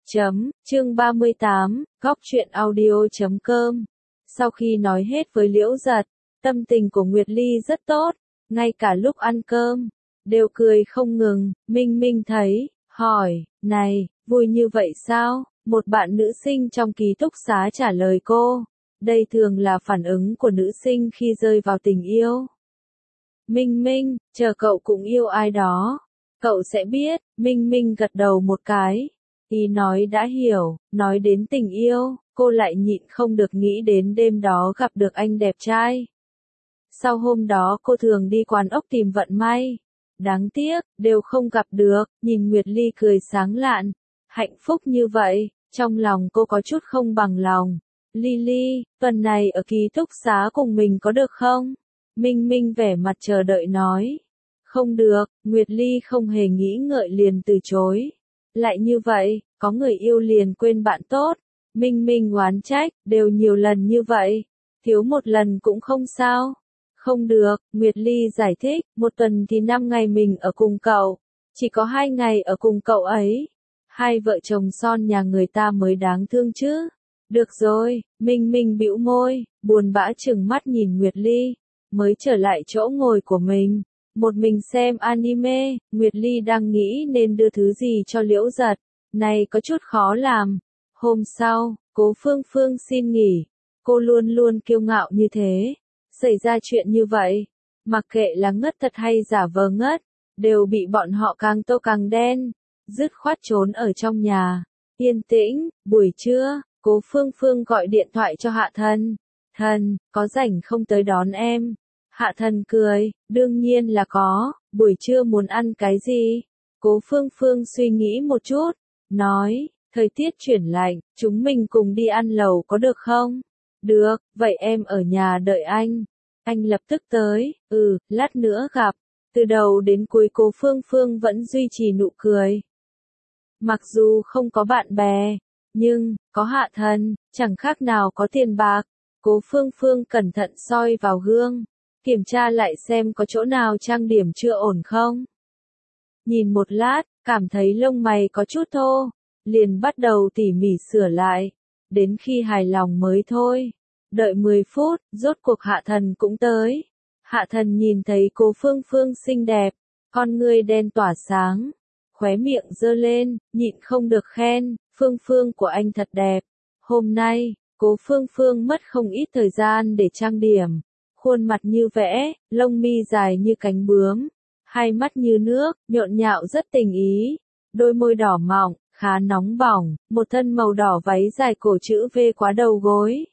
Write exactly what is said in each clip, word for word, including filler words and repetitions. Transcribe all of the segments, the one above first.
Chấm, chương ba mươi tám, góc truyện audio chấm com. Sau khi nói hết với Liễu Giật, tâm tình của Nguyệt Ly rất tốt, ngay cả lúc ăn cơm, đều cười không ngừng. Minh Minh thấy, hỏi, này, vui như vậy sao? Một bạn nữ sinh trong ký túc xá trả lời cô. Đây thường là phản ứng của nữ sinh khi rơi vào tình yêu. Minh Minh, chờ cậu cũng yêu ai đó, cậu sẽ biết. Minh Minh gật đầu một cái. Ý nói đã hiểu, nói đến tình yêu, cô lại nhịn không được nghĩ đến đêm đó gặp được anh đẹp trai. Sau hôm đó cô thường đi quán ốc tìm vận may. Đáng tiếc, đều không gặp được. Nhìn Nguyệt Ly cười sáng lạn, hạnh phúc như vậy, trong lòng cô có chút không bằng lòng. Ly Ly, tuần này ở ký túc xá cùng mình có được không? Minh Minh vẻ mặt chờ đợi nói. Không được, Nguyệt Ly không hề nghĩ ngợi liền từ chối. Lại như vậy, có người yêu liền quên bạn tốt. Minh Minh oán trách, đều nhiều lần như vậy, thiếu một lần cũng không sao. Không được, Nguyệt Ly giải thích, một tuần thì năm ngày mình ở cùng cậu, chỉ có hai ngày ở cùng cậu ấy. Hai vợ chồng son nhà người ta mới đáng thương chứ. Được rồi, Minh Minh bĩu môi, buồn bã chừng mắt nhìn Nguyệt Ly, mới trở lại chỗ ngồi của mình. Một mình xem anime, Nguyệt Ly đang nghĩ nên đưa thứ gì cho Liễu Giật, này có chút khó làm. Hôm sau, Cố Phương Phương xin nghỉ, cô luôn luôn kiêu ngạo như thế. Xảy ra chuyện như vậy, mặc kệ là ngất thật hay giả vờ ngất, đều bị bọn họ càng tô càng đen, dứt khoát trốn ở trong nhà. Yên tĩnh, buổi trưa, Cố Phương Phương gọi điện thoại cho Hạ Thần. Thần, có rảnh không tới đón em? Hạ Thần cười, đương nhiên là có, buổi trưa muốn ăn cái gì? Cố Phương Phương suy nghĩ một chút, nói, thời tiết chuyển lạnh, chúng mình cùng đi ăn lẩu có được không? Được, vậy em ở nhà đợi anh. Anh lập tức tới, ừ, lát nữa gặp. Từ đầu đến cuối Cố Phương Phương vẫn duy trì nụ cười. Mặc dù không có bạn bè, nhưng, có Hạ Thần, chẳng khác nào có tiền bạc. Cố Phương Phương cẩn thận soi vào gương, kiểm tra lại xem có chỗ nào trang điểm chưa ổn không. Nhìn một lát, cảm thấy lông mày có chút thô, liền bắt đầu tỉ mỉ sửa lại, đến khi hài lòng mới thôi. Đợi mười phút, rốt cuộc Hạ Thần cũng tới. Hạ Thần nhìn thấy Cố Phương Phương xinh đẹp, con ngươi đen tỏa sáng, khóe miệng giơ lên, nhịn không được khen, Phương Phương của anh thật đẹp. Hôm nay, Cố Phương Phương mất không ít thời gian để trang điểm, khuôn mặt như vẽ, lông mi dài như cánh bướm, hai mắt như nước, nhộn nhạo rất tình ý, đôi môi đỏ mọng, khá nóng bỏng, một thân màu đỏ váy dài cổ chữ V quá đầu gối.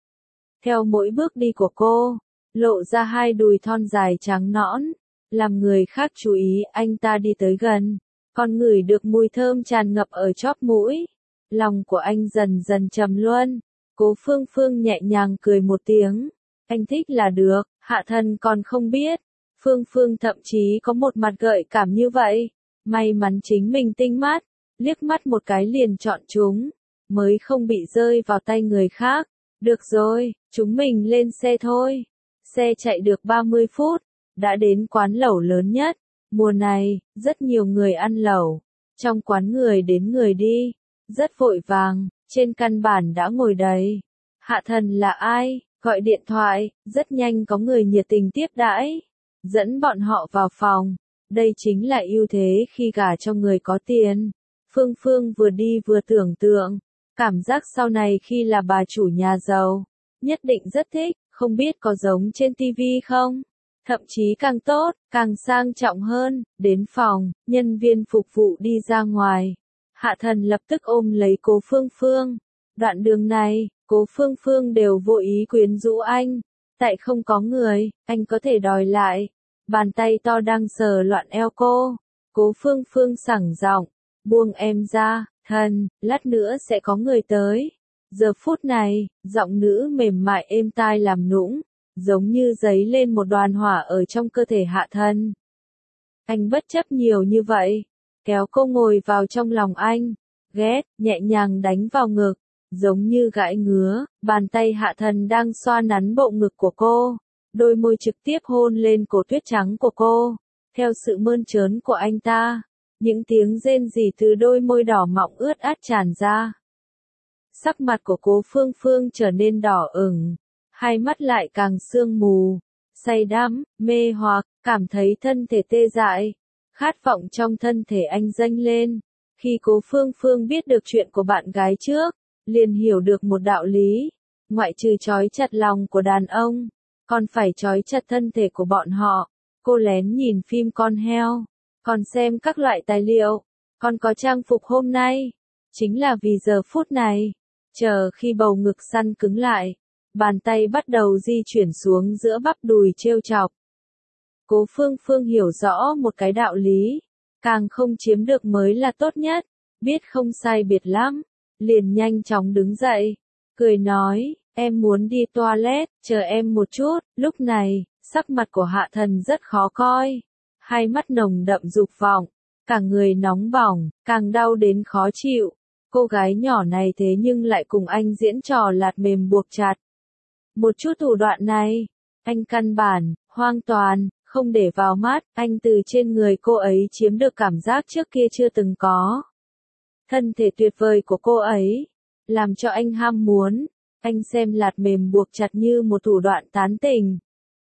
Theo mỗi bước đi của cô, lộ ra hai đùi thon dài trắng nõn, làm người khác chú ý. Anh ta đi tới gần, còn ngửi được mùi thơm tràn ngập ở chóp mũi. Lòng của anh dần dần trầm luân. Cố Phương Phương nhẹ nhàng cười một tiếng. Anh thích là được, Hạ Thần còn không biết. Phương Phương thậm chí có một mặt gợi cảm như vậy. May mắn chính mình tinh mắt, liếc mắt một cái liền chọn chúng, mới không bị rơi vào tay người khác. Được rồi, chúng mình lên xe thôi. Xe chạy được ba mươi phút, đã đến quán lẩu lớn nhất. Mùa này, rất nhiều người ăn lẩu. Trong quán người đến người đi, rất vội vàng, trên căn bản đã ngồi đầy. Hạ Thần là ai? Gọi điện thoại, rất nhanh có người nhiệt tình tiếp đãi, dẫn bọn họ vào phòng. Đây chính là ưu thế khi gả cho người có tiền. Phương Phương vừa đi vừa tưởng tượng, cảm giác sau này khi là bà chủ nhà giàu, nhất định rất thích, không biết có giống trên ti vi không? Thậm chí càng tốt, càng sang trọng hơn. Đến phòng, nhân viên phục vụ đi ra ngoài. Hạ Thần lập tức ôm lấy Cố Phương Phương. Đoạn đường này, Cố Phương Phương đều vô ý quyến rũ anh. Tại không có người, anh có thể đòi lại. Bàn tay to đang sờ loạn eo cô. Cố Phương Phương sảng giọng, buông em ra, Thần, lát nữa sẽ có người tới. Giờ phút này, giọng nữ mềm mại êm tai làm nũng, giống như giấy lên một đoàn hỏa ở trong cơ thể Hạ Thần. Anh bất chấp nhiều như vậy, kéo cô ngồi vào trong lòng anh, ghét, nhẹ nhàng đánh vào ngực, giống như gãi ngứa. Bàn tay Hạ Thần đang xoa nắn bộ ngực của cô, đôi môi trực tiếp hôn lên cổ tuyết trắng của cô. Theo sự mơn trớn của anh ta, những tiếng rên rỉ từ đôi môi đỏ mọng ướt át tràn ra. Sắc mặt của Cố Phương Phương trở nên đỏ ửng, hai mắt lại càng sương mù, say đắm, mê hoặc, cảm thấy thân thể tê dại, khát vọng trong thân thể anh dâng lên. Khi Cố Phương Phương biết được chuyện của bạn gái trước, liền hiểu được một đạo lý, ngoại trừ trói chặt lòng của đàn ông, còn phải trói chặt thân thể của bọn họ. Cô lén nhìn phim Con heo, còn xem các loại tài liệu, còn có trang phục hôm nay, chính là vì giờ phút này. Chờ khi bầu ngực săn cứng lại, bàn tay bắt đầu di chuyển xuống giữa bắp đùi trêu chọc. Cố Phương Phương hiểu rõ một cái đạo lý, càng không chiếm được mới là tốt nhất, biết không sai biệt lắm, liền nhanh chóng đứng dậy, cười nói, em muốn đi toilet, chờ em một chút. Lúc này, sắc mặt của Hạ Thần rất khó coi, hai mắt nồng đậm dục vọng, cả người nóng bỏng, càng đau đến khó chịu. Cô gái nhỏ này thế nhưng lại cùng anh diễn trò lạt mềm buộc chặt. Một chút thủ đoạn này, anh căn bản, hoàn toàn, không để vào mắt, anh từ trên người cô ấy chiếm được cảm giác trước kia chưa từng có. Thân thể tuyệt vời của cô ấy, làm cho anh ham muốn, anh xem lạt mềm buộc chặt như một thủ đoạn tán tình.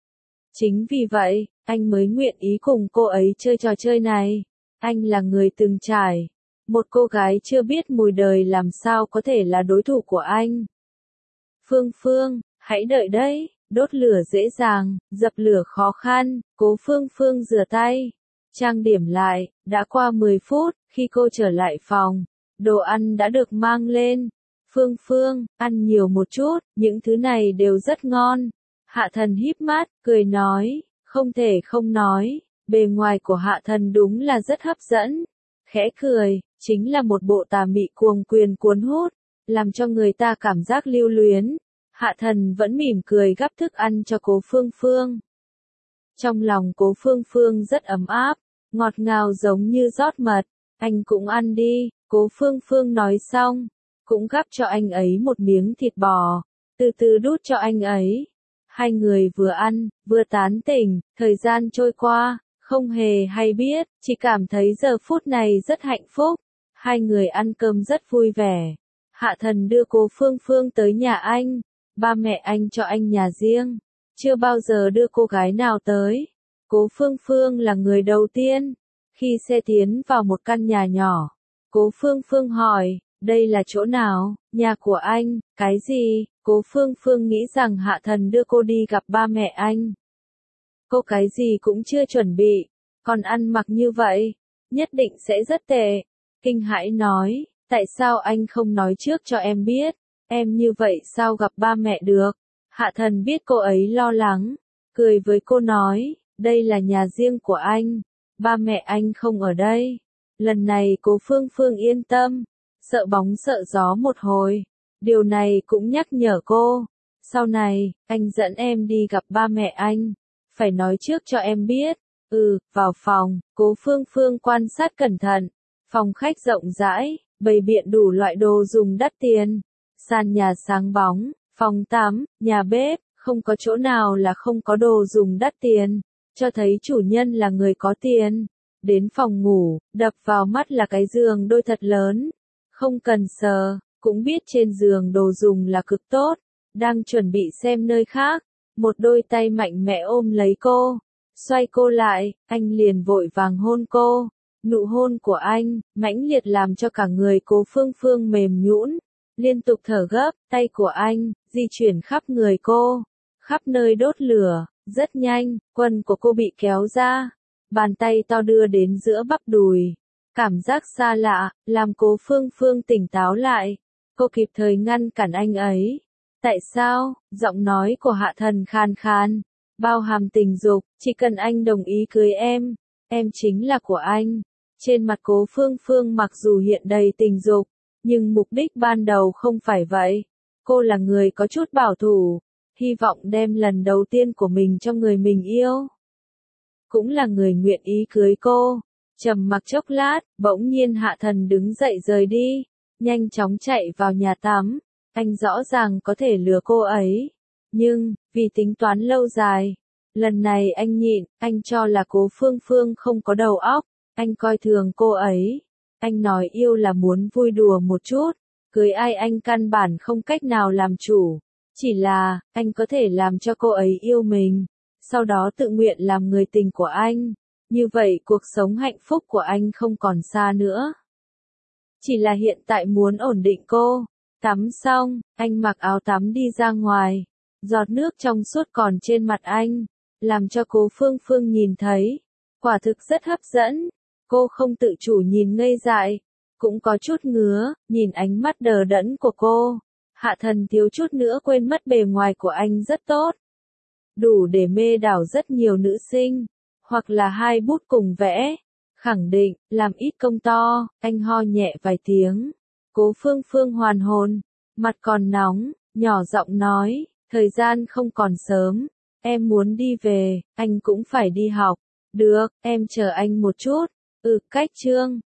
Chính vì vậy, anh mới nguyện ý cùng cô ấy chơi trò chơi này. Anh là người từng trải. Một cô gái chưa biết mùi đời làm sao có thể là đối thủ của anh. Phương Phương, hãy đợi đấy, đốt lửa dễ dàng, dập lửa khó khăn. Cố Phương Phương rửa tay, trang điểm lại, đã qua mười phút, khi cô trở lại phòng, đồ ăn đã được mang lên. Phương Phương, ăn nhiều một chút, những thứ này đều rất ngon. Hạ Thần híp mắt, cười nói, không thể không nói, bề ngoài của Hạ Thần đúng là rất hấp dẫn. Khẽ cười, chính là một bộ tà mị cuồng quyền cuốn hút, làm cho người ta cảm giác lưu luyến. Hạ Thần vẫn mỉm cười gắp thức ăn cho Cố Phương Phương. Trong lòng Cố Phương Phương rất ấm áp, ngọt ngào giống như rót mật. Anh cũng ăn đi. Cố Phương Phương nói xong, cũng gắp cho anh ấy một miếng thịt bò, từ từ đút cho anh ấy. Hai người vừa ăn, vừa tán tỉnh, thời gian trôi qua, không hề hay biết, chỉ cảm thấy giờ phút này rất hạnh phúc. Hai người ăn cơm rất vui vẻ. Hạ Thần đưa Cố Phương Phương tới nhà anh, ba mẹ anh cho anh nhà riêng, chưa bao giờ đưa cô gái nào tới. Cố Phương Phương là người đầu tiên. Khi xe tiến vào một căn nhà nhỏ, Cố Phương Phương hỏi, đây là chỗ nào? Nhà của anh. Cái gì? Cố Phương Phương nghĩ rằng Hạ Thần đưa cô đi gặp ba mẹ anh. Cô cái gì cũng chưa chuẩn bị, còn ăn mặc như vậy, nhất định sẽ rất tệ. Kinh hãi nói, tại sao anh không nói trước cho em biết, em như vậy sao gặp ba mẹ được? Hạ Thần biết cô ấy lo lắng, cười với cô nói, đây là nhà riêng của anh, ba mẹ anh không ở đây. Lần này Cố Phương Phương yên tâm, sợ bóng sợ gió một hồi. Điều này cũng nhắc nhở cô, sau này, anh dẫn em đi gặp ba mẹ anh, phải nói trước cho em biết. Ừ, vào phòng, Cố Phương Phương quan sát cẩn thận, phòng khách rộng rãi, bày biện đủ loại đồ dùng đắt tiền, sàn nhà sáng bóng, phòng tắm, nhà bếp, không có chỗ nào là không có đồ dùng đắt tiền, cho thấy chủ nhân là người có tiền. Đến phòng ngủ, đập vào mắt là cái giường đôi thật lớn, không cần sờ, cũng biết trên giường đồ dùng là cực tốt. Đang chuẩn bị xem nơi khác, một đôi tay mạnh mẽ ôm lấy cô, xoay cô lại, anh liền vội vàng hôn cô. Nụ hôn của anh, mãnh liệt làm cho cả người Cố Phương Phương mềm nhũn, liên tục thở gấp. Tay của anh, di chuyển khắp người cô, khắp nơi đốt lửa, rất nhanh, quần của cô bị kéo ra, bàn tay to đưa đến giữa bắp đùi. Cảm giác xa lạ, làm Cố Phương Phương tỉnh táo lại, cô kịp thời ngăn cản anh ấy. Tại sao? Giọng nói của Hạ Thần khan khan, bao hàm tình dục, chỉ cần anh đồng ý cưới em, em chính là của anh. Trên mặt Cố Phương Phương mặc dù hiện đầy tình dục, nhưng mục đích ban đầu không phải vậy. Cô là người có chút bảo thủ, hy vọng đem lần đầu tiên của mình cho người mình yêu. Cũng là người nguyện ý cưới cô. Trầm mặc chốc lát, bỗng nhiên Hạ Thần đứng dậy rời đi, nhanh chóng chạy vào nhà tắm. Anh rõ ràng có thể lừa cô ấy, nhưng, vì tính toán lâu dài, lần này anh nhịn, anh cho là Cố Phương Phương không có đầu óc, Anh coi thường cô ấy. Anh nói yêu là muốn vui đùa một chút, cưới ai anh căn bản không cách nào làm chủ. Chỉ là, anh có thể làm cho cô ấy yêu mình, sau đó tự nguyện làm người tình của anh. Như vậy cuộc sống hạnh phúc của anh không còn xa nữa. Chỉ là hiện tại muốn ổn định cô. Tắm xong, anh mặc áo tắm đi ra ngoài. Giọt nước trong suốt còn trên mặt anh, làm cho Cố Phương Phương nhìn thấy. Quả thực rất hấp dẫn. Cô không tự chủ nhìn ngây dại, cũng có chút ngứa, nhìn ánh mắt đờ đẫn của cô. Hạ Thần thiếu chút nữa quên mất bề ngoài của anh rất tốt. Đủ để mê đảo rất nhiều nữ sinh, hoặc là hai bút cùng vẽ. Khẳng định, làm ít công to, anh ho nhẹ vài tiếng. Cố Phương Phương hoàn hồn, mặt còn nóng, nhỏ giọng nói, thời gian không còn sớm, em muốn đi về, anh cũng phải đi học. Được, em chờ anh một chút. Ừ, cách chương.